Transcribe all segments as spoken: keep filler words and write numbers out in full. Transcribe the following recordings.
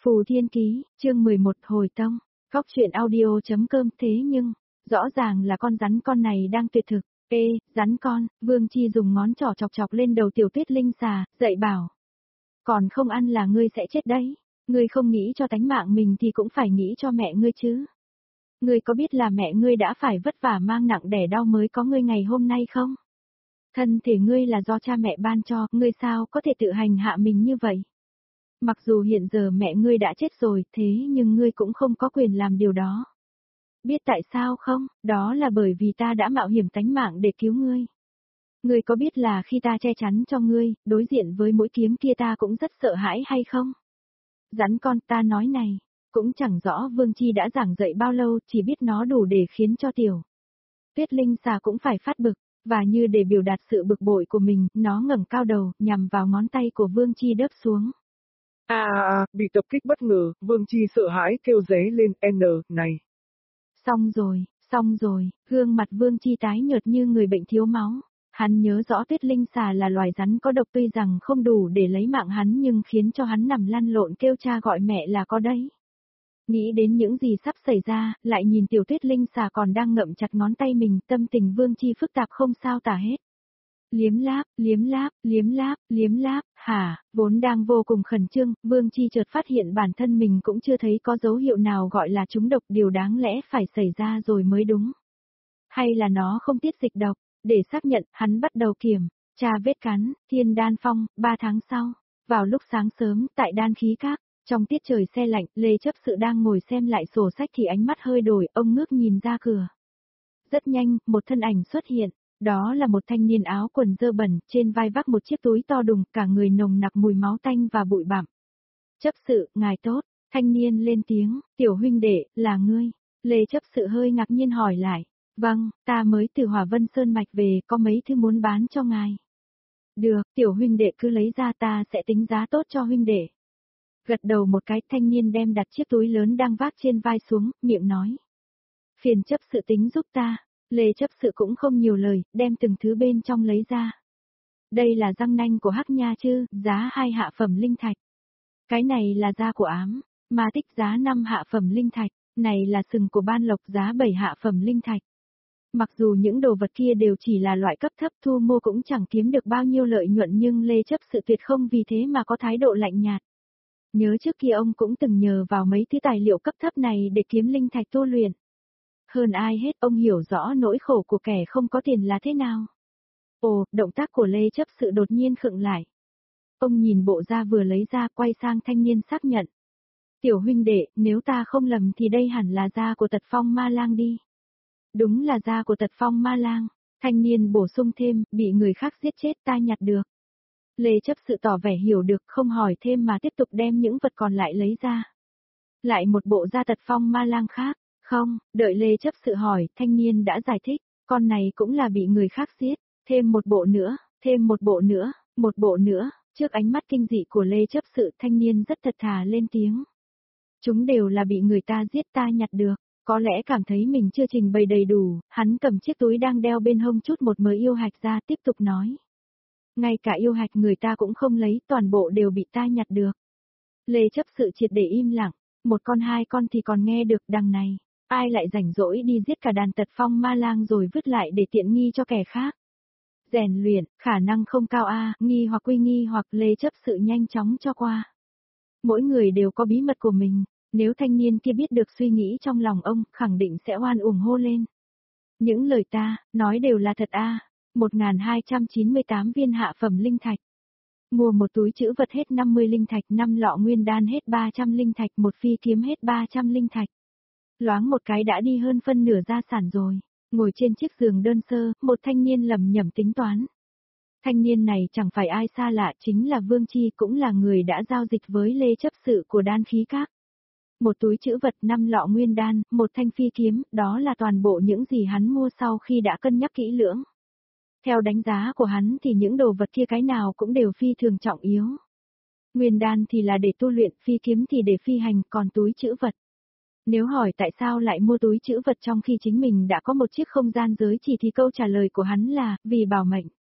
Phù Thiên Ký, chương mười một hồi tông, góc chuyện audio.com thế nhưng, rõ ràng là con rắn con này đang tuyệt thực. Ê, rắn con, Vương Chi dùng ngón trỏ chọc chọc lên đầu tiểu tuyết linh xà, dạy bảo. Còn không ăn là ngươi sẽ chết đấy, ngươi không nghĩ cho tánh mạng mình thì cũng phải nghĩ cho mẹ ngươi chứ. Ngươi có biết là mẹ ngươi đã phải vất vả mang nặng đẻ đau mới có ngươi ngày hôm nay không? Thân thể ngươi là do cha mẹ ban cho, ngươi sao có thể tự hành hạ mình như vậy? Mặc dù hiện giờ mẹ ngươi đã chết rồi, thế nhưng ngươi cũng không có quyền làm điều đó. Biết tại sao không? Đó là bởi vì ta đã mạo hiểm tánh mạng để cứu ngươi. Ngươi có biết là khi ta che chắn cho ngươi, đối diện với mũi kiếm kia ta cũng rất sợ hãi hay không? Rắn con, ta nói này, cũng chẳng rõ Vương Chi đã giảng dạy bao lâu, chỉ biết nó đủ để khiến cho tiểu Tuyết Linh xà cũng phải phát bực, và như để biểu đạt sự bực bội của mình, nó ngẩng cao đầu, nhằm vào ngón tay của Vương Chi đớp xuống. À à à, bị tập kích bất ngờ, Vương Chi sợ hãi kêu ré lên, N, này. Xong rồi, xong rồi, gương mặt Vương Chi tái nhợt như người bệnh thiếu máu. Hắn nhớ rõ Tuyết Linh xà là loài rắn có độc tuy rằng không đủ để lấy mạng hắn nhưng khiến cho hắn nằm lăn lộn kêu cha gọi mẹ là có đấy. Nghĩ đến những gì sắp xảy ra, lại nhìn tiểu Tuyết Linh xà còn đang ngậm chặt ngón tay mình, tâm tình Vương Chi phức tạp không sao tả hết. Liếm láp, liếm láp, liếm láp, liếm láp, hả, vốn đang vô cùng khẩn trương, Vương Chi chợt phát hiện bản thân mình cũng chưa thấy có dấu hiệu nào gọi là trúng độc, điều đáng lẽ phải xảy ra rồi mới đúng. Hay là nó không tiết dịch độc, để xác nhận, hắn bắt đầu kiểm tra vết cắn, Thiên Đan Phong, ba tháng sau, vào lúc sáng sớm, tại Đan Khí Các, trong tiết trời se lạnh, Lê Chấp Sự đang ngồi xem lại sổ sách thì ánh mắt hơi đổi, ông ngước nhìn ra cửa. Rất nhanh, một thân ảnh xuất hiện. Đó là một thanh niên áo quần dơ bẩn, trên vai vác một chiếc túi to đùng, cả người nồng nặc mùi máu tanh và bụi bặm. Chấp sự, ngài tốt, thanh niên lên tiếng, tiểu huynh đệ, là ngươi. Lê Chấp Sự hơi ngạc nhiên hỏi lại, vâng, ta mới từ Hỏa Vân Sơn Mạch về, có mấy thứ muốn bán cho ngài. Được, tiểu huynh đệ cứ lấy ra ta sẽ tính giá tốt cho huynh đệ. Gật đầu một cái, thanh niên đem đặt chiếc túi lớn đang vác trên vai xuống, miệng nói. Phiền Chấp Sự tính giúp ta. Lê Chấp Sự cũng không nhiều lời, đem từng thứ bên trong lấy ra. Đây là răng nanh của hắc nha chứ, giá hai hạ phẩm linh thạch. Cái này là da của ám, ma tích giá năm hạ phẩm linh thạch, này là sừng của ban lộc giá bảy hạ phẩm linh thạch. Mặc dù những đồ vật kia đều chỉ là loại cấp thấp thu mua cũng chẳng kiếm được bao nhiêu lợi nhuận nhưng Lê Chấp Sự tuyệt không vì thế mà có thái độ lạnh nhạt. Nhớ trước kia ông cũng từng nhờ vào mấy thứ tài liệu cấp thấp này để kiếm linh thạch tu luyện. Hơn ai hết ông hiểu rõ nỗi khổ của kẻ không có tiền là thế nào. Ồ, động tác của Lê Chấp Sự đột nhiên khựng lại. Ông nhìn bộ da vừa lấy ra quay sang thanh niên xác nhận. Tiểu huynh đệ, nếu ta không lầm thì đây hẳn là da của Tật Phong Ma Lang đi. Đúng là da của Tật Phong Ma Lang. Thanh niên bổ sung thêm, bị người khác giết chết ta nhặt được. Lê Chấp Sự tỏ vẻ hiểu được không hỏi thêm mà tiếp tục đem những vật còn lại lấy ra. Lại một bộ da Tật Phong Ma Lang khác. Không, đợi Lê Chấp Sự hỏi, thanh niên đã giải thích, con này cũng là bị người khác giết, thêm một bộ nữa, thêm một bộ nữa, một bộ nữa, trước ánh mắt kinh dị của Lê Chấp Sự thanh niên rất thật thà lên tiếng. Chúng đều là bị người ta giết ta nhặt được, có lẽ cảm thấy mình chưa trình bày đầy đủ, hắn cầm chiếc túi đang đeo bên hông chút một mớ yêu hạch ra tiếp tục nói. Ngay cả yêu hạch người ta cũng không lấy, toàn bộ đều bị ta nhặt được. Lê Chấp Sự triệt để im lặng, một con hai con thì còn nghe được đằng này. Ai lại rảnh rỗi đi giết cả đàn Tật Phong Ma Lang rồi vứt lại để tiện nghi cho kẻ khác. Rèn luyện, khả năng không cao a, nghi hoặc quy nghi hoặc Lê Chấp Sự nhanh chóng cho qua. Mỗi người đều có bí mật của mình, nếu thanh niên kia biết được suy nghĩ trong lòng ông, khẳng định sẽ oan uổng hô lên. Những lời ta, nói đều là thật a, một nghìn hai trăm chín mươi tám viên hạ phẩm linh thạch. Mua một túi trữ vật hết năm mươi linh thạch, năm lọ nguyên đan hết ba trăm linh thạch, một phi kiếm hết ba trăm linh thạch. Loáng một cái đã đi hơn phân nửa gia sản rồi, ngồi trên chiếc giường đơn sơ, một thanh niên lầm nhầm tính toán. Thanh niên này chẳng phải ai xa lạ, chính là Vương Chi, cũng là người đã giao dịch với Lê Chấp Sự của Đan Khí Các. Một túi trữ vật, năm lọ nguyên đan, một thanh phi kiếm, đó là toàn bộ những gì hắn mua sau khi đã cân nhắc kỹ lưỡng. Theo đánh giá của hắn thì những đồ vật kia cái nào cũng đều phi thường trọng yếu. Nguyên đan thì là để tu luyện, phi kiếm thì để phi hành, còn túi trữ vật. Nếu hỏi tại sao lại mua túi trữ vật trong khi chính mình đã có một chiếc không gian giới chỉ thì câu trả lời của hắn là, vì bảo mệnh.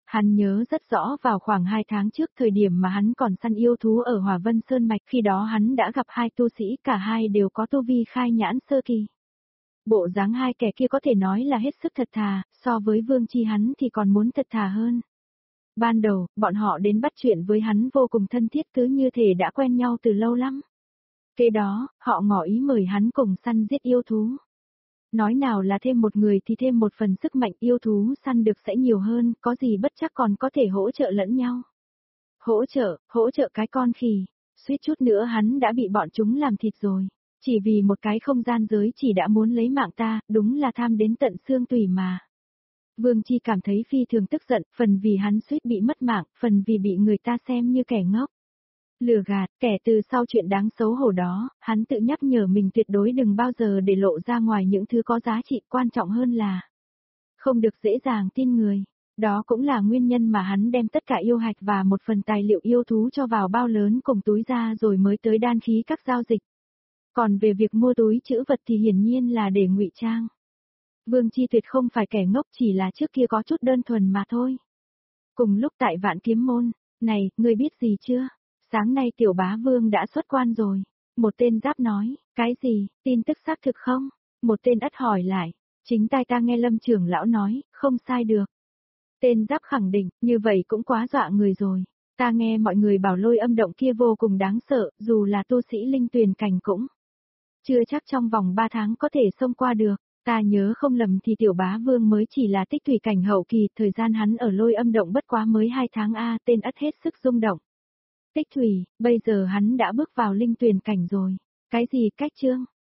Hắn nhớ rất rõ vào khoảng hai tháng trước thời điểm mà hắn còn săn yêu thú ở Hỏa Vân Sơn Mạch, khi đó hắn đã gặp hai tu sĩ, cả hai đều có tu vi khai nhãn sơ kỳ. Bộ dáng hai kẻ kia có thể nói là hết sức thật thà, so với Vương Chi hắn thì còn muốn thật thà hơn. Ban đầu, bọn họ đến bắt chuyện với hắn vô cùng thân thiết, cứ như thể đã quen nhau từ lâu lắm. Kế đó, họ ngỏ ý mời hắn cùng săn giết yêu thú. Nói nào là thêm một người thì thêm một phần sức mạnh, yêu thú săn được sẽ nhiều hơn, có gì bất chắc còn có thể hỗ trợ lẫn nhau. Hỗ trợ, hỗ trợ cái con khỉ, suýt chút nữa hắn đã bị bọn chúng làm thịt rồi. Chỉ vì một cái không gian giới chỉ đã muốn lấy mạng ta, đúng là tham đến tận xương tủy mà. Vương Chi cảm thấy phi thường tức giận, phần vì hắn suýt bị mất mạng, phần vì bị người ta xem như kẻ ngốc. Lừa gạt, kẻ từ sau chuyện đáng xấu hổ đó, hắn tự nhắc nhở mình tuyệt đối đừng bao giờ để lộ ra ngoài những thứ có giá trị, quan trọng hơn là không được dễ dàng tin người. Đó cũng là nguyên nhân mà hắn đem tất cả yêu hạch và một phần tài liệu yêu thú cho vào bao lớn cùng túi ra rồi mới tới đan khí các giao dịch. Còn về việc mua túi trữ vật thì hiển nhiên là để ngụy trang. Vương Chi tuyệt không phải kẻ ngốc, chỉ là trước kia có chút đơn thuần mà thôi. Cùng lúc tại Vạn Kiếm Môn, này, ngươi biết gì chưa? Sáng nay tiểu bá vương đã xuất quan rồi. Một tên giáp nói, cái gì, tin tức xác thực không? Một tên ất hỏi lại, chính tai ta nghe Lâm trưởng lão nói, không sai được. Tên giáp khẳng định, như vậy cũng quá dọa người rồi. Ta nghe mọi người bảo lôi âm động kia vô cùng đáng sợ, dù là tu sĩ linh tuyền cảnh cũng chưa chắc trong vòng ba tháng có thể xông qua được. Ta nhớ không lầm thì tiểu bá vương mới chỉ là tích thủy cảnh hậu kỳ, thời gian hắn ở lôi âm động bất quá mới hai tháng a. Tên ất hết sức rung động. Tích thủy, bây giờ hắn đã bước vào linh tuyền cảnh rồi. Cái gì cách chương?